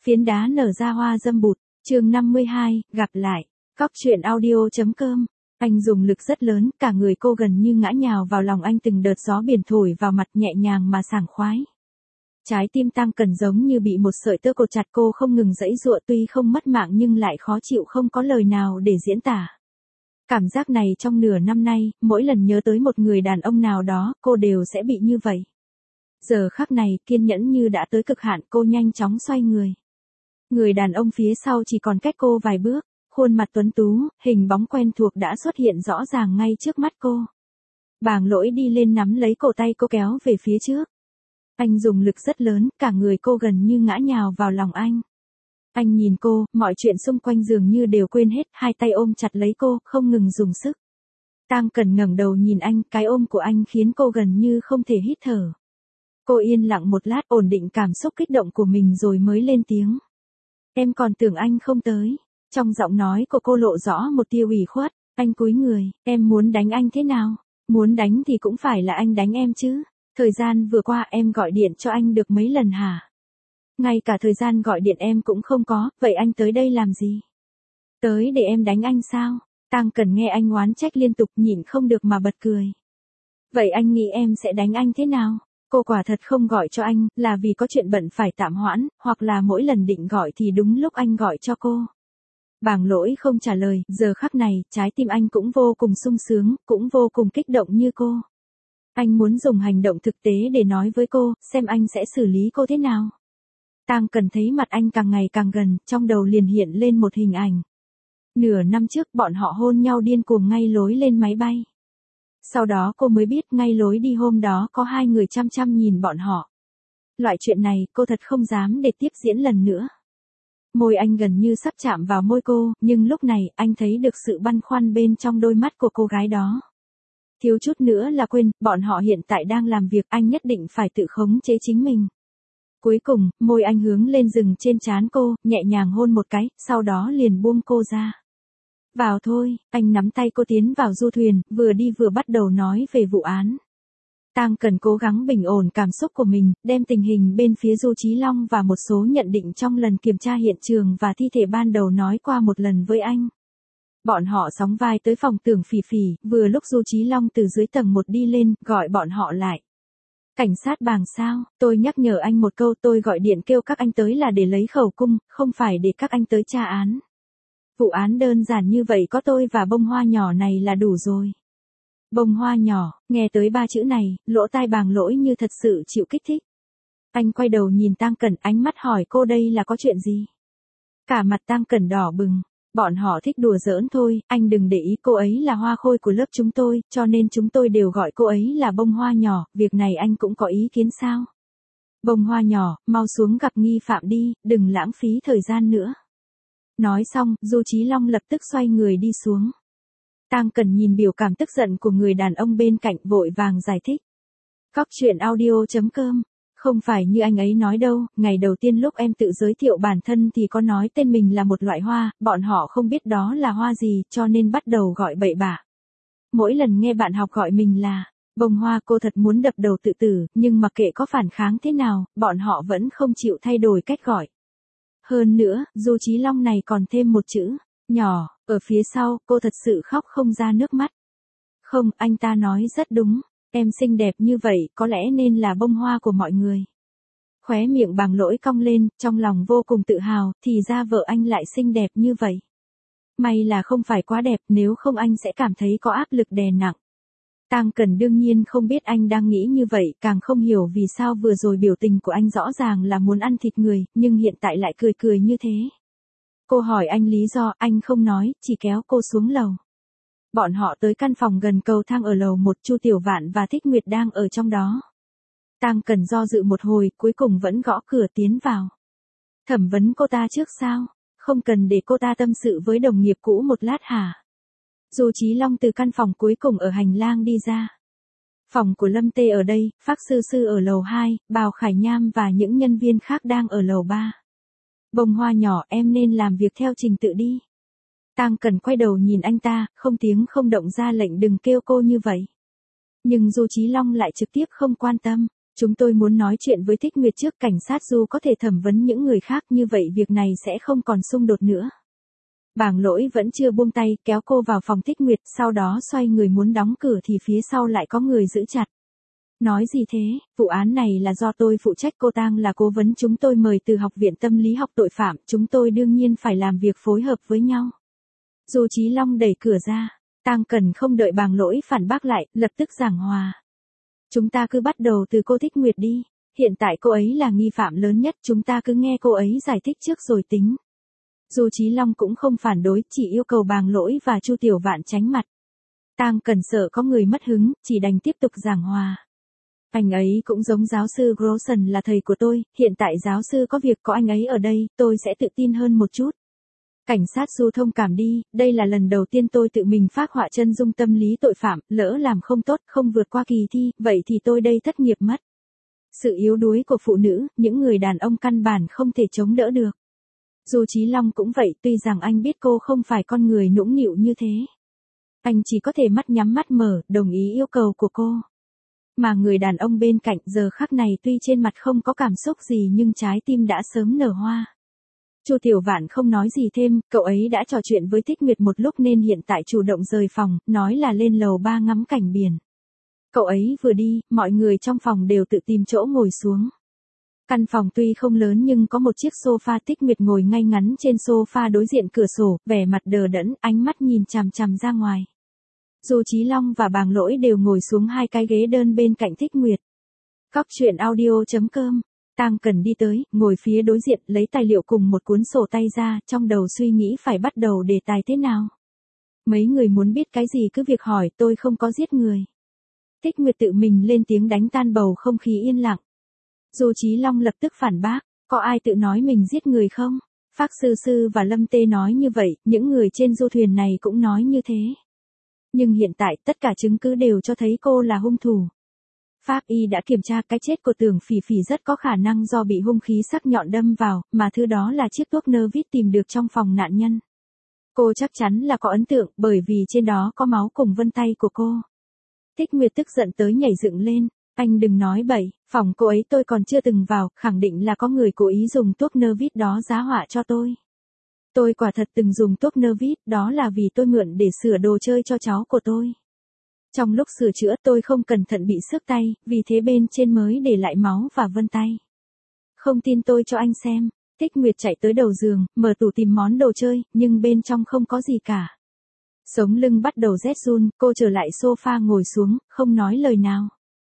Phiến đá nở ra hoa dâm bụt, chương 52, gặp lại. Cóc truyện audio.com. Anh dùng lực rất lớn, cả người cô gần như ngã nhào vào lòng anh, từng đợt gió biển thổi vào mặt nhẹ nhàng mà sảng khoái. Trái tim Tăng Cần giống như bị một sợi tơ cột chặt, cô không ngừng giãy giụa, tuy không mất mạng nhưng lại khó chịu không có lời nào để diễn tả. Cảm giác này trong nửa năm nay, mỗi lần nhớ tới một người đàn ông nào đó, cô đều sẽ bị như vậy. Giờ khắc này, kiên nhẫn như đã tới cực hạn, cô nhanh chóng xoay người. Người đàn ông phía sau chỉ còn cách cô vài bước, khuôn mặt tuấn tú, hình bóng quen thuộc đã xuất hiện rõ ràng ngay trước mắt cô. Bàng Lỗi đi lên nắm lấy cổ tay cô kéo về phía trước. Anh dùng lực rất lớn, cả người cô gần như ngã nhào vào lòng anh. Anh nhìn cô, mọi chuyện xung quanh dường như đều quên hết, hai tay ôm chặt lấy cô, không ngừng dùng sức. Tăng Cần ngẩng đầu nhìn anh, cái ôm của anh khiến cô gần như không thể hít thở. Cô yên lặng một lát, ổn định cảm xúc kích động của mình rồi mới lên tiếng. Em còn tưởng anh không tới. Trong giọng nói của cô lộ rõ một tia ủy khuất. Anh cúi người, em muốn đánh anh thế nào? Muốn đánh thì cũng phải là anh đánh em chứ. Thời gian vừa qua em gọi điện cho anh được mấy lần hả? Ngay cả thời gian gọi điện em cũng không có, vậy anh tới đây làm gì? Tới để em đánh anh sao? Tăng Cần nghe anh oán trách liên tục, nhịn không được mà bật cười. Vậy anh nghĩ em sẽ đánh anh thế nào? Cô quả thật không gọi cho anh, là vì có chuyện bận phải tạm hoãn, hoặc là mỗi lần định gọi thì đúng lúc anh gọi cho cô. Bàng Lỗi không trả lời, giờ khắc này, trái tim anh cũng vô cùng sung sướng, cũng vô cùng kích động như cô. Anh muốn dùng hành động thực tế để nói với cô, xem anh sẽ xử lý cô thế nào. Tăng Cần thấy mặt anh càng ngày càng gần, trong đầu liền hiện lên một hình ảnh. Nửa năm trước, bọn họ hôn nhau điên cuồng ngay lối lên máy bay. Sau đó cô mới biết ngay lối đi hôm đó có hai người chăm chăm nhìn bọn họ. Loại chuyện này, cô thật không dám để tiếp diễn lần nữa. Môi anh gần như sắp chạm vào môi cô, nhưng lúc này, anh thấy được sự băn khoăn bên trong đôi mắt của cô gái đó. Thiếu chút nữa là quên, bọn họ hiện tại đang làm việc, anh nhất định phải tự khống chế chính mình. Cuối cùng, môi anh hướng lên dừng trên trán cô, nhẹ nhàng hôn một cái, sau đó liền buông cô ra. Vào thôi, anh nắm tay cô tiến vào du thuyền, vừa đi vừa bắt đầu nói về vụ án. Tăng Cần cố gắng bình ổn cảm xúc của mình, đem tình hình bên phía Du Chí Long và một số nhận định trong lần kiểm tra hiện trường và thi thể ban đầu nói qua một lần với anh. Bọn họ sóng vai tới phòng Tưởng Phỉ Phỉ, vừa lúc Du Chí Long từ dưới tầng 1 đi lên, gọi bọn họ lại. Cảnh sát Bàng sao, tôi nhắc nhở anh một câu, tôi gọi điện kêu các anh tới là để lấy khẩu cung, không phải để các anh tới tra án. Vụ án đơn giản như vậy có tôi và bông hoa nhỏ này là đủ rồi. Bông hoa nhỏ, nghe tới ba chữ này, lỗ tai Bàng Lỗi như thật sự chịu kích thích. Anh quay đầu nhìn Tăng Cần, ánh mắt hỏi cô đây là có chuyện gì? Cả mặt Tăng Cần đỏ bừng. Bọn họ thích đùa giỡn thôi, anh đừng để ý, cô ấy là hoa khôi của lớp chúng tôi, cho nên chúng tôi đều gọi cô ấy là bông hoa nhỏ, việc này anh cũng có ý kiến sao? Bông hoa nhỏ, mau xuống gặp nghi phạm đi, đừng lãng phí thời gian nữa. Nói xong, Du Chí Long lập tức xoay người đi xuống. Tăng Cần nhìn biểu cảm tức giận của người đàn ông bên cạnh, vội vàng giải thích. Cóc truyện audio.com. Không phải như anh ấy nói đâu, ngày đầu tiên lúc em tự giới thiệu bản thân thì có nói tên mình là một loại hoa, bọn họ không biết đó là hoa gì, cho nên bắt đầu gọi bậy bạ. Mỗi lần nghe bạn học gọi mình là bông hoa, cô thật muốn đập đầu tự tử, nhưng mặc kệ có phản kháng thế nào, bọn họ vẫn không chịu thay đổi cách gọi. Hơn nữa, Du Chí Long này còn thêm một chữ, nhỏ, ở phía sau, cô thật sự khóc không ra nước mắt. Không, anh ta nói rất đúng. Em xinh đẹp như vậy, có lẽ nên là bông hoa của mọi người. Khóe miệng Bàng Lỗi cong lên, trong lòng vô cùng tự hào, thì ra vợ anh lại xinh đẹp như vậy. May là không phải quá đẹp, nếu không anh sẽ cảm thấy có áp lực đè nặng. Tăng Cần đương nhiên không biết anh đang nghĩ như vậy, càng không hiểu vì sao vừa rồi biểu tình của anh rõ ràng là muốn ăn thịt người, nhưng hiện tại lại cười cười như thế. Cô hỏi anh lý do, anh không nói, chỉ kéo cô xuống lầu. Bọn họ tới căn phòng gần cầu thang ở lầu 1, Chu Tiểu Vạn và Thích Nguyệt đang ở trong đó. Tăng Cần do dự một hồi, cuối cùng vẫn gõ cửa tiến vào. Thẩm vấn cô ta trước sao? Không cần để cô ta tâm sự với đồng nghiệp cũ một lát hả? Du Chí Long từ căn phòng cuối cùng ở hành lang đi ra. Phòng của Lâm Tê ở đây, Phác Sư Sư ở lầu 2, Bào Khải Nham và những nhân viên khác đang ở lầu 3. Bông hoa nhỏ, em nên làm việc theo trình tự đi. Tăng Cần quay đầu nhìn anh ta, không tiếng không động ra lệnh đừng kêu cô như vậy. Nhưng Du Chí Long lại trực tiếp không quan tâm. Chúng tôi muốn nói chuyện với Thích Nguyệt trước, cảnh sát Du có thể thẩm vấn những người khác, như vậy việc này sẽ không còn xung đột nữa. Bàng Lỗi vẫn chưa buông tay, kéo cô vào phòng Thích Nguyệt, sau đó xoay người muốn đóng cửa thì phía sau lại có người giữ chặt. Nói gì thế, vụ án này là do tôi phụ trách, cô Tang là cố vấn chúng tôi mời từ Học viện Tâm lý học tội phạm, chúng tôi đương nhiên phải làm việc phối hợp với nhau. Du Chí Long đẩy cửa ra, Tang Cần không đợi Bàng Lỗi phản bác lại, lập tức giảng hòa. Chúng ta cứ bắt đầu từ cô Thích Nguyệt đi, hiện tại cô ấy là nghi phạm lớn nhất, chúng ta cứ nghe cô ấy giải thích trước rồi tính. Du Chí Long cũng không phản đối, chỉ yêu cầu Bàng Lỗi và Chu Tiểu Vạn tránh mặt. Tang Cần sợ có người mất hứng, chỉ đành tiếp tục giảng hòa. Anh ấy cũng giống giáo sư Grosson là thầy của tôi, hiện tại giáo sư có việc, có anh ấy ở đây, tôi sẽ tự tin hơn một chút. Cảnh sát Du thông cảm đi, đây là lần đầu tiên tôi tự mình phác họa chân dung tâm lý tội phạm, lỡ làm không tốt, không vượt qua kỳ thi, vậy thì tôi đây thất nghiệp mất. Sự yếu đuối của phụ nữ, những người đàn ông căn bản không thể chống đỡ được. Du Chí Long cũng vậy, tuy rằng anh biết cô không phải con người nũng nịu như thế. Anh chỉ có thể mắt nhắm mắt mở, đồng ý yêu cầu của cô. Mà người đàn ông bên cạnh giờ khắc này tuy trên mặt không có cảm xúc gì nhưng trái tim đã sớm nở hoa. Chu Tiểu Vạn không nói gì thêm, cậu ấy đã trò chuyện với Thích Nguyệt một lúc nên hiện tại chủ động rời phòng, nói là lên lầu 3 ngắm cảnh biển. Cậu ấy vừa đi, mọi người trong phòng đều tự tìm chỗ ngồi xuống. Căn phòng tuy không lớn nhưng có một chiếc sofa, Thích Nguyệt ngồi ngay ngắn trên sofa đối diện cửa sổ, vẻ mặt đờ đẫn, ánh mắt nhìn chằm chằm ra ngoài. Du Chí Long và Bàng Lỗi đều ngồi xuống hai cái ghế đơn bên cạnh Thích Nguyệt. Cóc truyện audio.com. Tang Cần đi tới, ngồi phía đối diện, lấy tài liệu cùng một cuốn sổ tay ra, trong đầu suy nghĩ phải bắt đầu đề tài thế nào. Mấy người muốn biết cái gì cứ việc hỏi, tôi không có giết người. Thích Nguyệt tự mình lên tiếng đánh tan bầu không khí yên lặng. Du Chí Long lập tức phản bác, có ai tự nói mình giết người không? Phác Sư Sư và Lâm Tê nói như vậy, những người trên du thuyền này cũng nói như thế. Nhưng hiện tại tất cả chứng cứ đều cho thấy cô là hung thủ. Pháp y đã kiểm tra cái chết của Tưởng Phỉ Phỉ rất có khả năng do bị hung khí sắc nhọn đâm vào, mà thứ đó là chiếc thuốc nơ vít tìm được trong phòng nạn nhân. Cô chắc chắn là có ấn tượng bởi vì trên đó có máu cùng vân tay của cô. Thích Nguyệt tức giận tới nhảy dựng lên, anh đừng nói bậy, phòng cô ấy tôi còn chưa từng vào, khẳng định là có người cố ý dùng thuốc nơ vít đó giá họa cho tôi. Tôi quả thật từng dùng thuốc nơ vít, đó là vì tôi mượn để sửa đồ chơi cho cháu của tôi. Trong lúc sửa chữa tôi không cẩn thận bị xước tay, vì thế bên trên mới để lại máu và vân tay. Không tin tôi cho anh xem. Thích Nguyệt chạy tới đầu giường, mở tủ tìm món đồ chơi, nhưng bên trong không có gì cả. Sống lưng bắt đầu rét run, cô trở lại sofa ngồi xuống, không nói lời nào.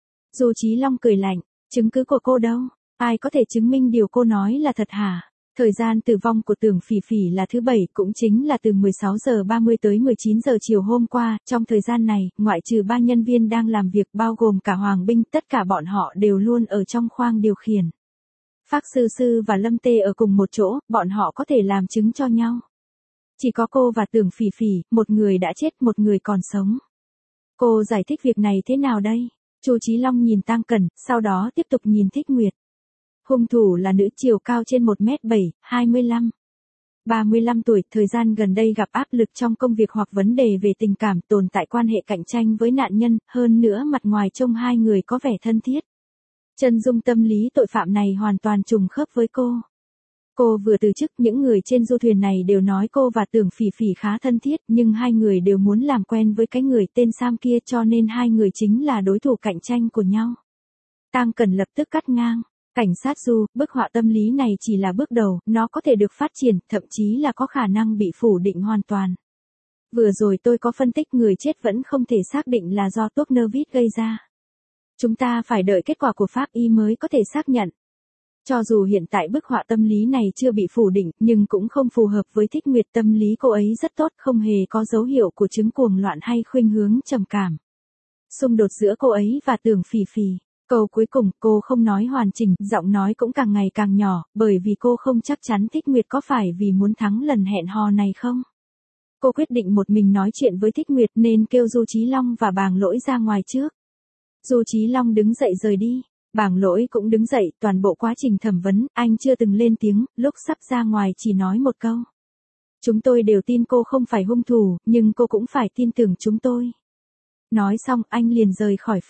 Du Chí Long cười lạnh, chứng cứ của cô đâu? Ai có thể chứng minh điều cô nói là thật hả? Thời gian tử vong của Tưởng Phỉ Phỉ là thứ Bảy, cũng chính là từ 16 giờ 30 tới 19 giờ chiều hôm qua. Trong thời gian này, ngoại trừ 3 nhân viên đang làm việc bao gồm cả Hoàng Binh, tất cả bọn họ đều luôn ở trong khoang điều khiển. Phác Sư Sư và Lâm Tê ở cùng một chỗ, bọn họ có thể làm chứng cho nhau. Chỉ có cô và Tưởng Phỉ Phỉ, một người đã chết, một người còn sống. Cô giải thích việc này thế nào đây? Chu Chí Long nhìn Tang Cần, sau đó tiếp tục nhìn Thích Nguyệt. Hung thủ là nữ, chiều cao trên 1m7, 25. 35 tuổi, thời gian gần đây gặp áp lực trong công việc hoặc vấn đề về tình cảm, tồn tại quan hệ cạnh tranh với nạn nhân, hơn nữa mặt ngoài trông hai người có vẻ thân thiết. Chân dung tâm lý tội phạm này hoàn toàn trùng khớp với cô. Cô vừa từ chức, những người trên du thuyền này đều nói cô và Tưởng Phỉ Phỉ khá thân thiết, nhưng hai người đều muốn làm quen với cái người tên Sam kia cho nên hai người chính là đối thủ cạnh tranh của nhau. Tang Cần lập tức cắt ngang. Cảnh sát Du, bức họa tâm lý này chỉ là bước đầu, nó có thể được phát triển, thậm chí là có khả năng bị phủ định hoàn toàn. Vừa rồi tôi có phân tích người chết vẫn không thể xác định là do thuốc nơ vít gây ra. Chúng ta phải đợi kết quả của pháp y mới có thể xác nhận. Cho dù hiện tại bức họa tâm lý này chưa bị phủ định, nhưng cũng không phù hợp với Thích Nguyệt, tâm lý cô ấy rất tốt, không hề có dấu hiệu của chứng cuồng loạn hay khuynh hướng trầm cảm. Xung đột giữa cô ấy và Tưởng Phỉ Phỉ. Câu cuối cùng, cô không nói hoàn chỉnh, giọng nói cũng càng ngày càng nhỏ, bởi vì cô không chắc chắn Thích Nguyệt có phải vì muốn thắng lần hẹn hò này không. Cô quyết định một mình nói chuyện với Thích Nguyệt nên kêu Du Chí Long và Bàng Lỗi ra ngoài trước. Du Chí Long đứng dậy rời đi, Bàng Lỗi cũng đứng dậy, toàn bộ quá trình thẩm vấn, anh chưa từng lên tiếng, lúc sắp ra ngoài chỉ nói một câu. Chúng tôi đều tin cô không phải hung thủ, nhưng cô cũng phải tin tưởng chúng tôi. Nói xong anh liền rời khỏi phòng.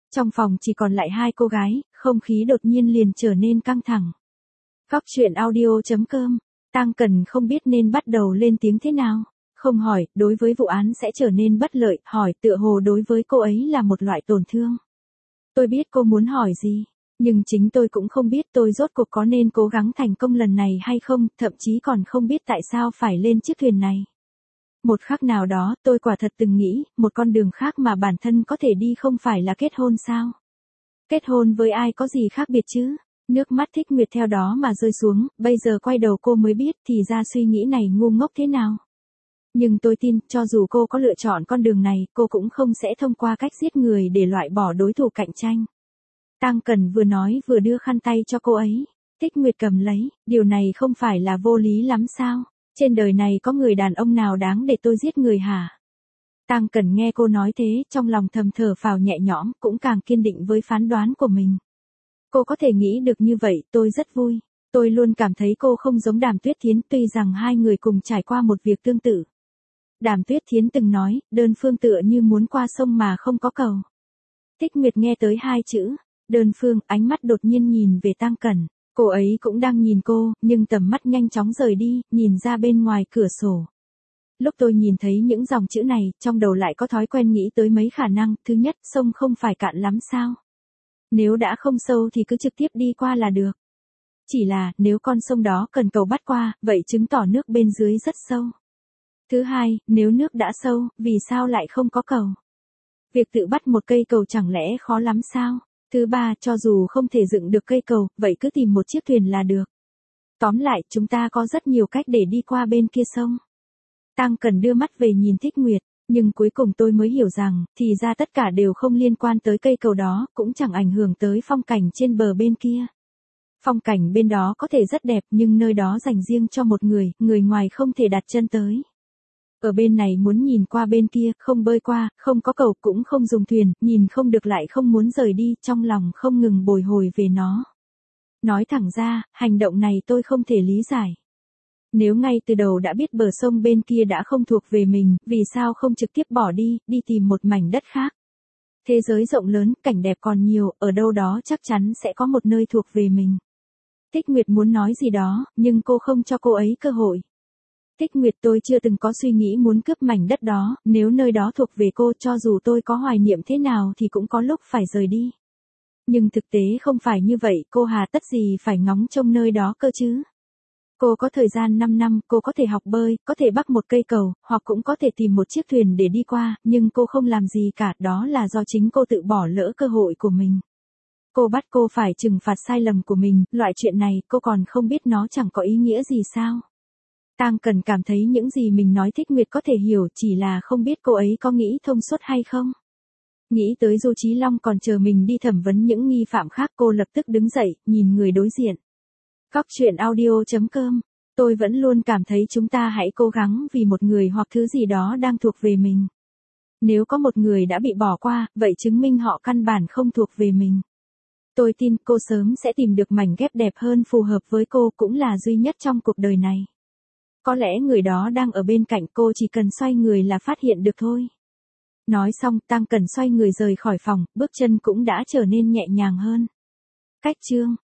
Trong phòng chỉ còn lại hai cô gái, không khí đột nhiên liền trở nên căng thẳng. Cóc truyện audio.com, Tang Cần không biết nên bắt đầu lên tiếng thế nào. Không hỏi, đối với vụ án sẽ trở nên bất lợi, hỏi tựa hồ đối với cô ấy là một loại tổn thương. Tôi biết cô muốn hỏi gì, nhưng chính tôi cũng không biết tôi rốt cuộc có nên cố gắng thành công lần này hay không, thậm chí còn không biết tại sao phải lên chiếc thuyền này. Một khắc nào đó, tôi quả thật từng nghĩ, một con đường khác mà bản thân có thể đi không phải là kết hôn sao? Kết hôn với ai có gì khác biệt chứ? Nước mắt Thích Nguyệt theo đó mà rơi xuống, bây giờ quay đầu cô mới biết thì ra suy nghĩ này ngu ngốc thế nào. Nhưng tôi tin, cho dù cô có lựa chọn con đường này, cô cũng không sẽ thông qua cách giết người để loại bỏ đối thủ cạnh tranh. Tang Cần vừa nói vừa đưa khăn tay cho cô ấy. Thích Nguyệt cầm lấy, điều này không phải là vô lý lắm sao? Trên đời này có người đàn ông nào đáng để tôi giết người hả? Tang Cần nghe cô nói thế, trong lòng thầm thở phào nhẹ nhõm, cũng càng kiên định với phán đoán của mình. Cô có thể nghĩ được như vậy, tôi rất vui. Tôi luôn cảm thấy cô không giống Đàm Tuyết Thiến, tuy rằng hai người cùng trải qua một việc tương tự. Đàm Tuyết Thiến từng nói, đơn phương tựa như muốn qua sông mà không có cầu. Thích Nguyệt nghe tới hai chữ, đơn phương, ánh mắt đột nhiên nhìn về Tang Cần. Cô ấy cũng đang nhìn cô, nhưng tầm mắt nhanh chóng rời đi, nhìn ra bên ngoài cửa sổ. Lúc tôi nhìn thấy những dòng chữ này, trong đầu lại có thói quen nghĩ tới mấy khả năng. Thứ nhất, sông không phải cạn lắm sao? Nếu đã không sâu thì cứ trực tiếp đi qua là được. Chỉ là, nếu con sông đó cần cầu bắt qua, vậy chứng tỏ nước bên dưới rất sâu. Thứ hai, nếu nước đã sâu, vì sao lại không có cầu? Việc tự bắt một cây cầu chẳng lẽ khó lắm sao? Thứ ba, cho dù không thể dựng được cây cầu, vậy cứ tìm một chiếc thuyền là được. Tóm lại, chúng ta có rất nhiều cách để đi qua bên kia sông. Tang Cần đưa mắt về nhìn Thích Nguyệt, nhưng cuối cùng tôi mới hiểu rằng, thì ra tất cả đều không liên quan tới cây cầu đó, cũng chẳng ảnh hưởng tới phong cảnh trên bờ bên kia. Phong cảnh bên đó có thể rất đẹp nhưng nơi đó dành riêng cho một người, người ngoài không thể đặt chân tới. Ở bên này muốn nhìn qua bên kia, không bơi qua, không có cầu cũng không dùng thuyền, nhìn không được lại không muốn rời đi, trong lòng không ngừng bồi hồi về nó. Nói thẳng ra, hành động này tôi không thể lý giải. Nếu ngay từ đầu đã biết bờ sông bên kia đã không thuộc về mình, vì sao không trực tiếp bỏ đi, đi tìm một mảnh đất khác? Thế giới rộng lớn, cảnh đẹp còn nhiều, ở đâu đó chắc chắn sẽ có một nơi thuộc về mình. Thích Nguyệt muốn nói gì đó, nhưng cô không cho cô ấy cơ hội. Thích Nguyệt, tôi chưa từng có suy nghĩ muốn cướp mảnh đất đó, nếu nơi đó thuộc về cô, cho dù tôi có hoài niệm thế nào thì cũng có lúc phải rời đi. Nhưng thực tế không phải như vậy, cô hà tất gì phải ngóng trông nơi đó cơ chứ? Cô có thời gian 5 năm, cô có thể học bơi, có thể bắt một cây cầu, hoặc cũng có thể tìm một chiếc thuyền để đi qua, nhưng cô không làm gì cả, đó là do chính cô tự bỏ lỡ cơ hội của mình. Cô bắt cô phải trừng phạt sai lầm của mình, loại chuyện này cô còn không biết nó chẳng có ý nghĩa gì sao? Tang Cần cảm thấy những gì mình nói Thích Nguyệt có thể hiểu, chỉ là không biết cô ấy có nghĩ thông suốt hay không. Nghĩ tới Du Chí Long còn chờ mình đi thẩm vấn những nghi phạm khác, cô lập tức đứng dậy, nhìn người đối diện. Cóc truyện audio.com, tôi vẫn luôn cảm thấy chúng ta hãy cố gắng vì một người hoặc thứ gì đó đang thuộc về mình. Nếu có một người đã bị bỏ qua, vậy chứng minh họ căn bản không thuộc về mình. Tôi tin cô sớm sẽ tìm được mảnh ghép đẹp hơn phù hợp với cô, cũng là duy nhất trong cuộc đời này. Có lẽ người đó đang ở bên cạnh cô, chỉ cần xoay người là phát hiện được thôi. Nói xong, Tang Cần xoay người rời khỏi phòng, bước chân cũng đã trở nên nhẹ nhàng hơn. Cách chương